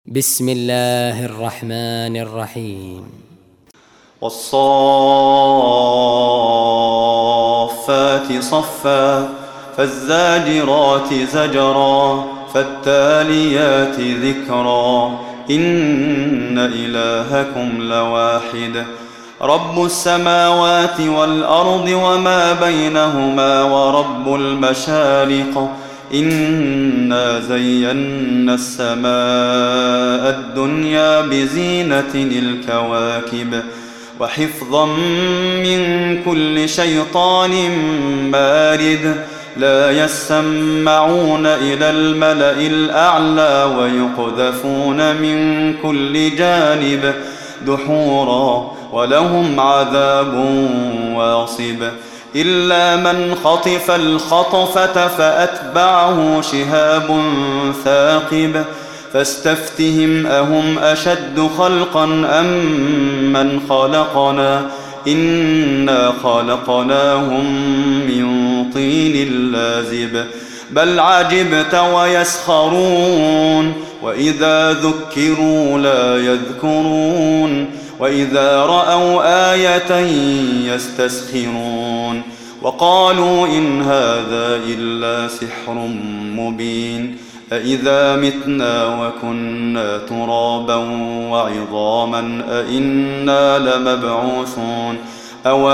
بسم الله الرحمن الرحيم. والصافات صفا فالزاجرات زجرا فالتاليات ذكرا إن إلهكم لواحد رب السماوات والأرض وما بينهما ورب المشارق إنا زينا السماء الدنيا بزينة الكواكب وحفظا من كل شيطان مارد لا يسمعون إلى الملأ الأعلى ويقذفون من كل جانب دحورا ولهم عذاب واصب إلا من خطف الخطفة فأتبعه شهاب ثاقب فاستفتهم أهم أشد خلقا أم من خلقنا إنا خلقناهم من طين لازب بل عجبت ويسخرون وإذا ذكروا لا يذكرون وإذا رأوا آية يستسخرون وقالوا إن هذا إلا سحر مبين أإذا متنا وكنا ترابا وعظاما أإنا لمبعوثون أو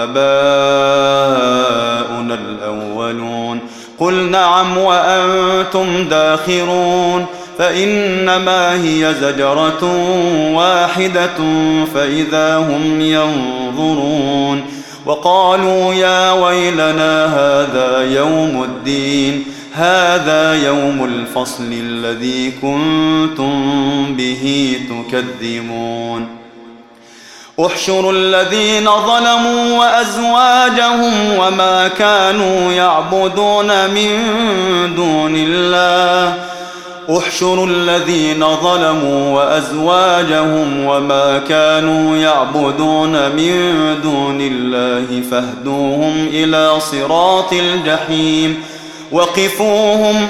آباؤنا الأولون قل نعم وأنتم داخرون فإنما هي زجرة واحدة فإذا هم ينظرون وقالوا يا ويلنا هذا يوم الدين هذا يوم الفصل الذي كنتم به تكذبون احشروا الذين ظلموا وأزواجهم وما كانوا يعبدون من دون الله احشروا الذين ظلموا وأزواجهم وما كانوا يعبدون من دون الله فاهدوهم إلى صراط الجحيم وقفوهم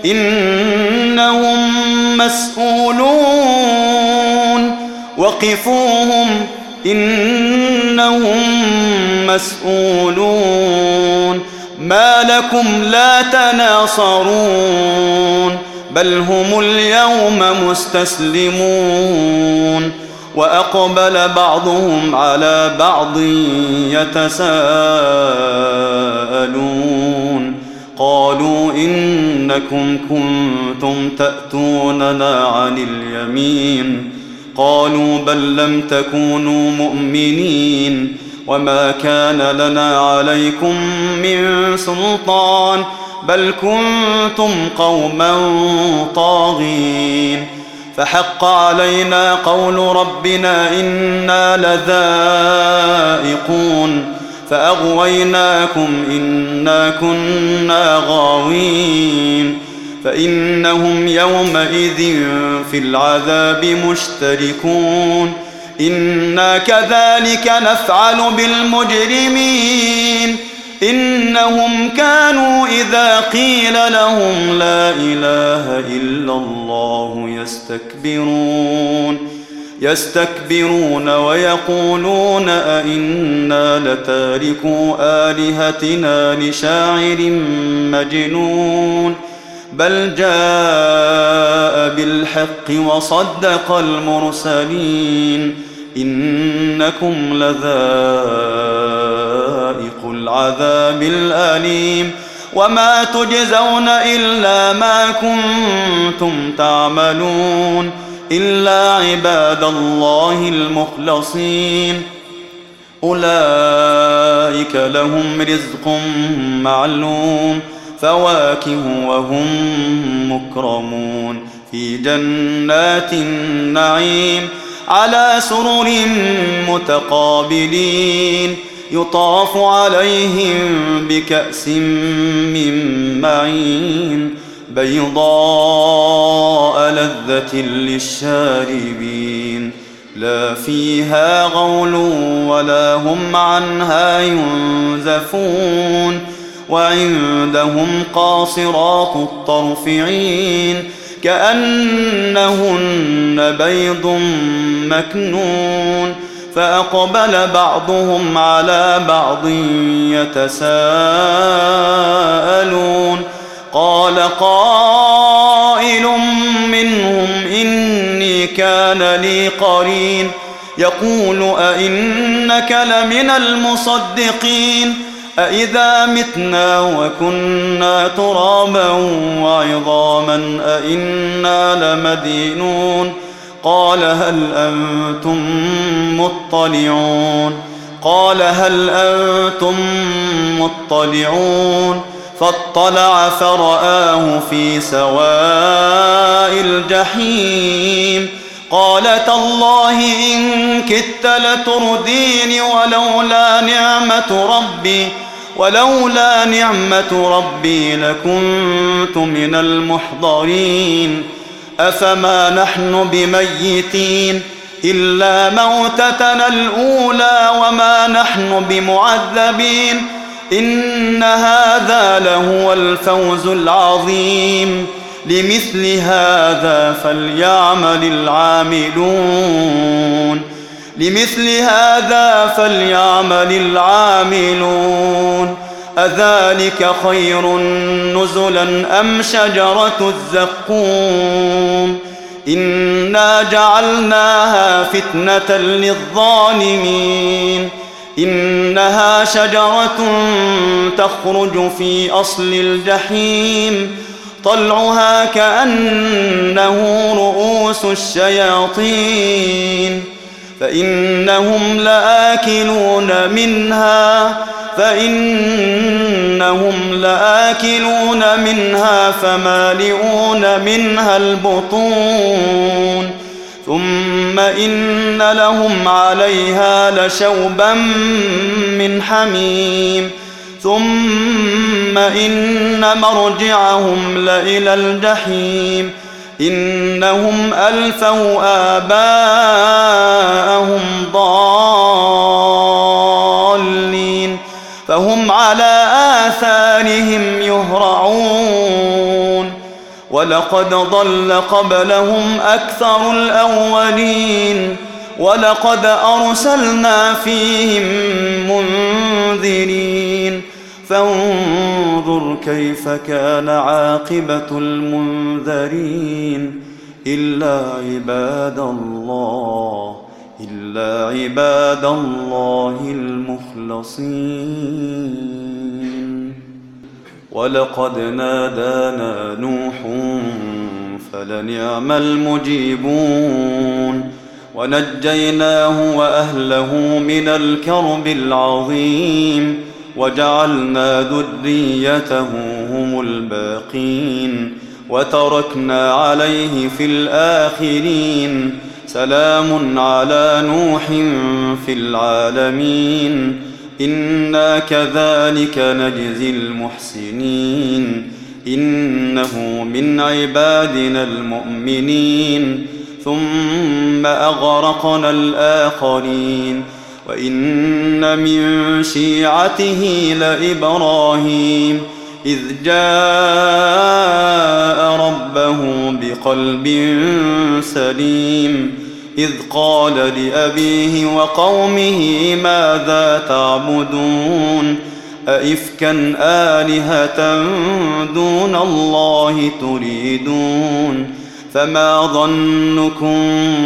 إنهم مسؤولون ما لكم لا تناصرون بل هم اليوم مستسلمون وأقبل بعضهم على بعض يتساءلون قالوا إنكم كنتم تأتوننا عن اليمين قالوا بل لم تكونوا مؤمنين وما كان لنا عليكم من سلطان بل كنتم قوما طاغين فحق علينا قول ربنا إنا لذائقون فأغويناكم إنا كنا غاوين فإنهم يومئذ في العذاب مشتركون إنا كذلك نفعل بالمجرمين إنهم كانوا إذا قيل لهم لا إله إلا الله يستكبرون ويقولون أئنا لتاركو آلهتنا لشاعر مجنون بل جاء بالحق وصدق المرسلين إنكم لذائق العذاب الأليم وما تجزون إلا ما كنتم تعملون إلا عباد الله المخلصين أولئك لهم رزق معلوم فواكه وهم مكرمون في جنات النعيم على سرر متقابلين يطاف عليهم بكأس من معين بيضاء لذة للشاربين لا فيها غول ولا هم عنها ينزفون وعندهم قاصرات الطرف عين كأنهن بيض مكنون فأقبل بعضهم على بعض يتساءلون قال قائل منهم إني كان لي قرين يقول أئنك لمن المصدقين أإذا متنا وكنا ترابا وعظاما أئنا لمدينون قال هل أنتم مطلعون فاطلع فرآه في سواء الجحيم قال تالله إن كدت لتردين ولولا نعمة ربي لكنت من المحضرين أفما نحن بميتين إلا موتتنا الأولى وما نحن بمعذبين إن هذا لهو الفوز العظيم لمثل هذا فليعمل العاملون أذلك خير نزلا أم شجرة الزقوم إنا جعلناها فتنة للظالمين إنها شجرة تخرج في أصل الجحيم طلعها كأنه رؤوس الشياطين فإنهم لآكلون منها فمالئون منها البطون ثم إن لهم عليها لشوبا من حميم ثم إن مرجعهم لإلى الجحيم إنهم ألفوا آباءهم ضالين فهم على آثارهم يهرعون ولقد ضل قبلهم أكثر الأولين ولقد أرسلنا فيهم منذرين فانظر كيف كان عاقبة المنذرين إلا عباد الله المخلصين ولقد نادانا نوح فلنعم المجيبون ونجيناه وأهله من الكرب العظيم وجعلنا ذريته هم الباقين وتركنا عليه في الآخرين سلام على نوح في العالمين إنا كذلك نجزي المحسنين إنه من عبادنا المؤمنين ثم أغرقنا الآخرين وإن من شيعته لإبراهيم إذ جاء ربه بقلب سليم إذ قال لأبيه وقومه ماذا تعبدون أئفكا آلهة دون الله تريدون فما ظنكم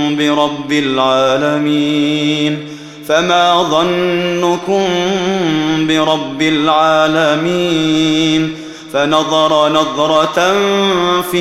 برب العالمين فنظر نظرة في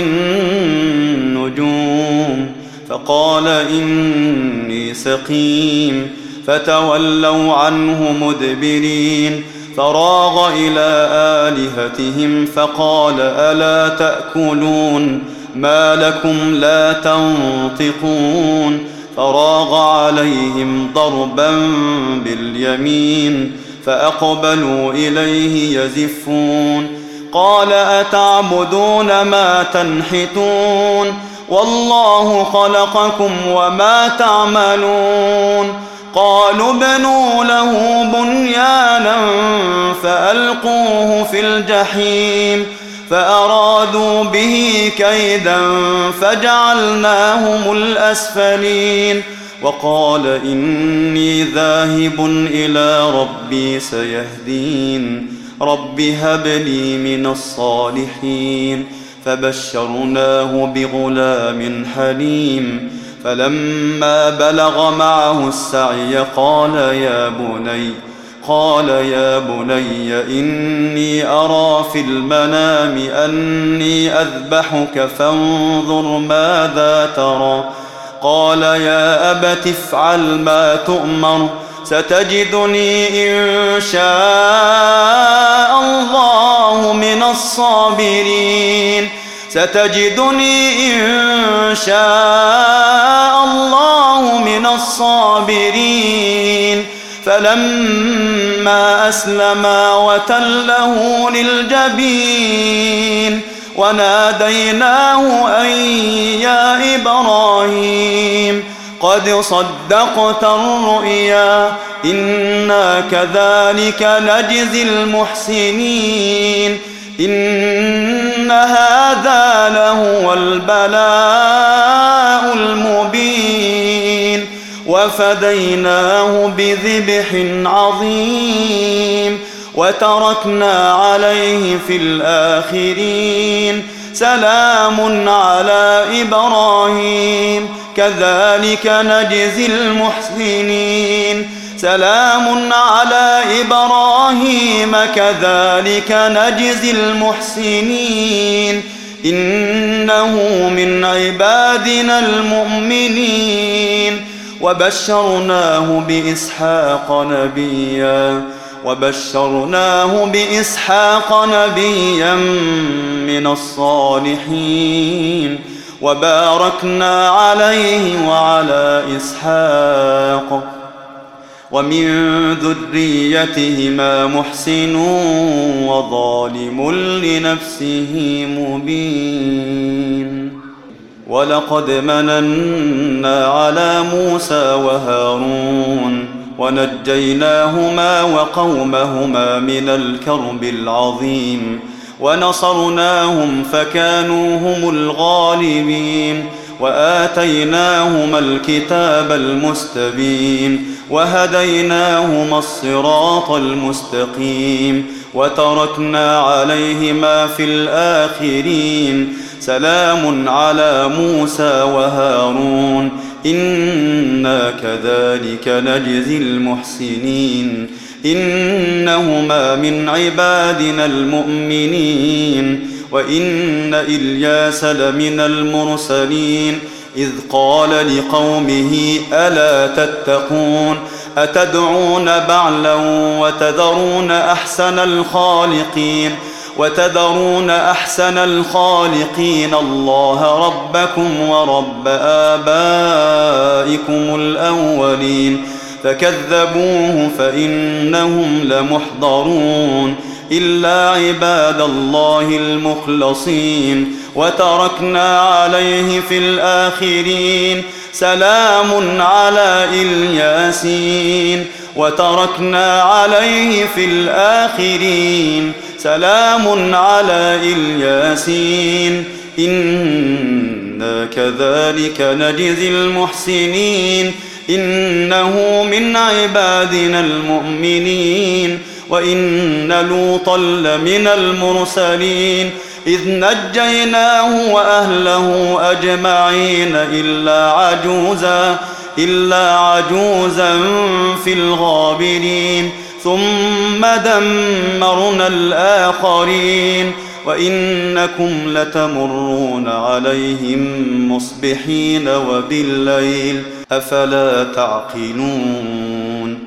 النجوم فقال إني سقيم فتولوا عنه مدبرين فراغ إلى آلهتهم فقال ألا تأكلون ما لكم لا تنطقون فراغ عليهم ضربا باليمين فأقبلوا إليه يزفون قال أتعبدون ما تنحتون والله خلقكم وما تعملون قالوا ابنوا له بنيانا فألقوه في الجحيم فأرادوا به كيدا فجعلناهم الأسفلين وقال إني ذاهب إلى ربي سيهدين رب هب لي من الصالحين فبشرناه بغلام حليم فلما بلغ معه السعي قال يا بني إني أرى في المنام أني أذبحك فانظر ماذا ترى قال يا أبت افعل ما تؤمر ستجدني إن شاء الله من الصابرين فلما أسلما وتله للجبين وناديناه أن يا إبراهيم قد صدقت الرؤيا إنا كذلك نجزي المحسنين إن هذا لهو البلاء المبين وفديناه بذبح عظيم وتركنا عليه في الآخرين سلام على إبراهيم كذلك نجزي المحسنين إنه من عبادنا المؤمنين وبشرناه بإسحاق نبيا من الصالحين وباركنا عليه وعلى إسحاق ومن ذريتهما محسن وظالم لنفسه مبين ولقد مننا على موسى وهارون ونجيناهما وقومهما من الكرب العظيم ونصرناهم فكانوا هم الغالبين وآتيناهما الكتاب المستبين وهديناهما الصراط المستقيم وتركنا عليهما في الآخرين سلام على موسى وهارون إنا كذلك نجزي المحسنين إنهما من عبادنا المؤمنين وإن إلياس لمن المرسلين إذ قال لقومه ألا تتقون أتدعون بعلا وتذرون أحسن الخالقين الله ربكم ورب آبائكم الأولين فكذبوه فإنهم لمحضرون إلا عباد الله المخلصين وتركنا عليه في الآخرين سلام على إلياسين إنا كذلك نجزي المحسنين إنه من عبادنا المؤمنين وإن لوطا لمن المرسلين إذ نجيناه وأهله أجمعين إلا عجوزا في الغابرين ثم دمرنا الآخرين وإنكم لتمرون عليهم مصبحين وبالليل أفلا تعقلون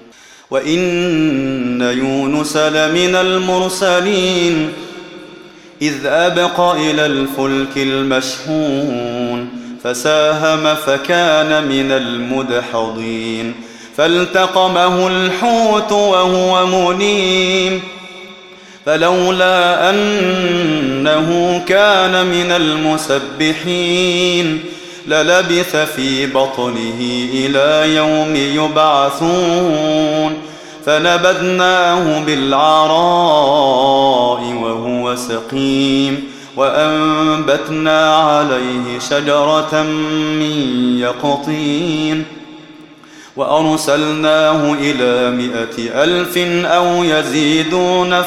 وإن يونس لمن المرسلين إذ أبق إلى الفلك المشحون فساهم فكان من المدحضين فالتقمه الحوت وهو مليم فلولا أنه كان من المسبحين للبث في بطنه إلى يوم يبعثون فنبذناه بالعراء وهو وسقيم وأنبتنا عليه شجرة من يقطين وأرسلناه إلى 100,000 أو يزيدون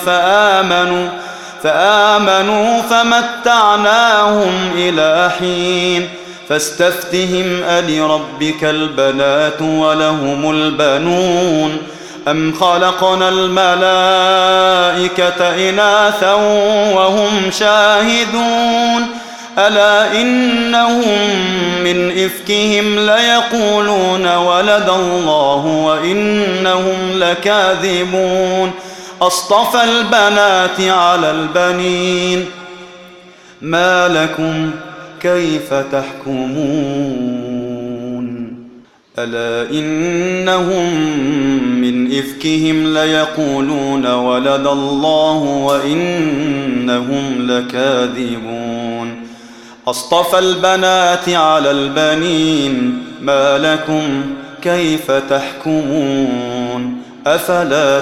فآمنوا فمتعناهم إلى حين فاستفتهم ألربك البنات ولهم البنون أم خلقنا الملائكة إناثا وهم شاهدون ألا إنهم من إفكهم ليقولون ولد الله وإنهم لكاذبون أصطفى البنات على البنين ما لكم كيف تحكمون ألا إنهم من إفكهم ليقولون ولد الله وإنهم لكاذبون أصطفى البنات على البنين ما لكم كيف تحكمون أفلا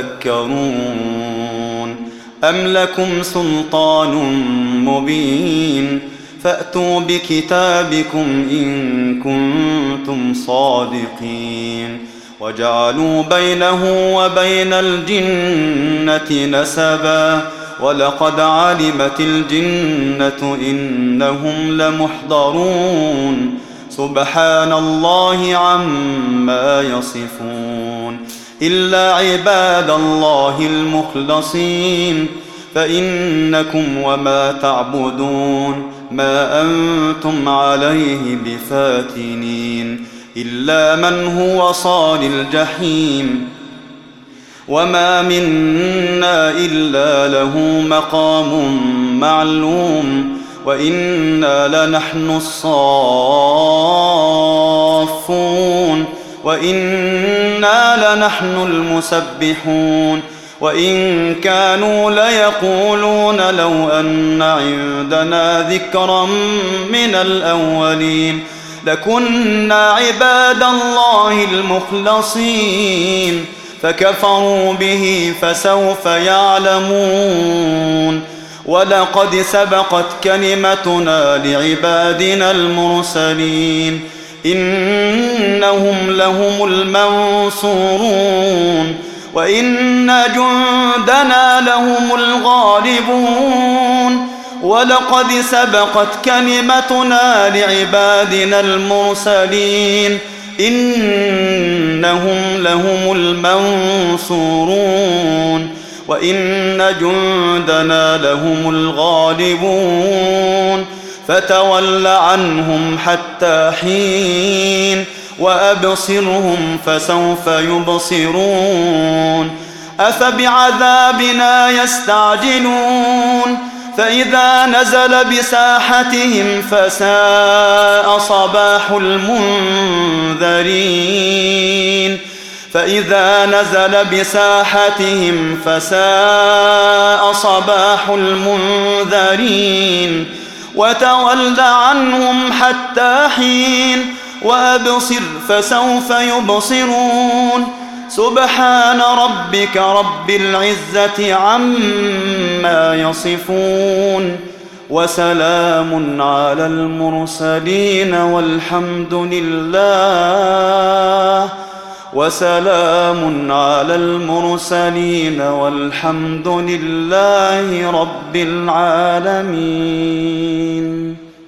تذكرون أم لكم سلطان مبين فأتوا بكتابكم إن كنتم صادقين وجعلوا بينه وبين الجنة نسبا ولقد علمت الجنة إنهم لمحضرون سبحان الله عما يصفون إلا عباد الله المخلصين فإنكم وما تعبدون ما أنتم عليه بفاتنين إلا من هو صال الجحيم وما منا إلا له مقام معلوم وإنا لنحن الصافون وإنا لنحن المسبحون وإن كانوا ليقولون لو أن عندنا ذكرا من الأولين لكنا عباد الله المخلصين فكفروا به فسوف يعلمون ولقد سبقت كلمتنا لعبادنا المرسلين إنهم لهم المنصورون وإن جندنا لهم الغالبون ولقد سبقت كلمتنا لعبادنا المرسلين إنهم لهم المنصورون وإن جندنا لهم الغالبون فتول عنهم حتى حين وأبصرهم فسوف يبصرون أفبعذابنا يستعجلون فإذا نزل بساحتهم فساء صباح المنذرين فإذا نزل بساحتهم فساء صباح المنذرين وتول عنهم حتى حين وأبصر فسوف يبصرون سبحان ربك رب العزة عما يصفون وسلام على المرسلين والحمد لله وسلام على المرسلين والحمد لله رب العالمين.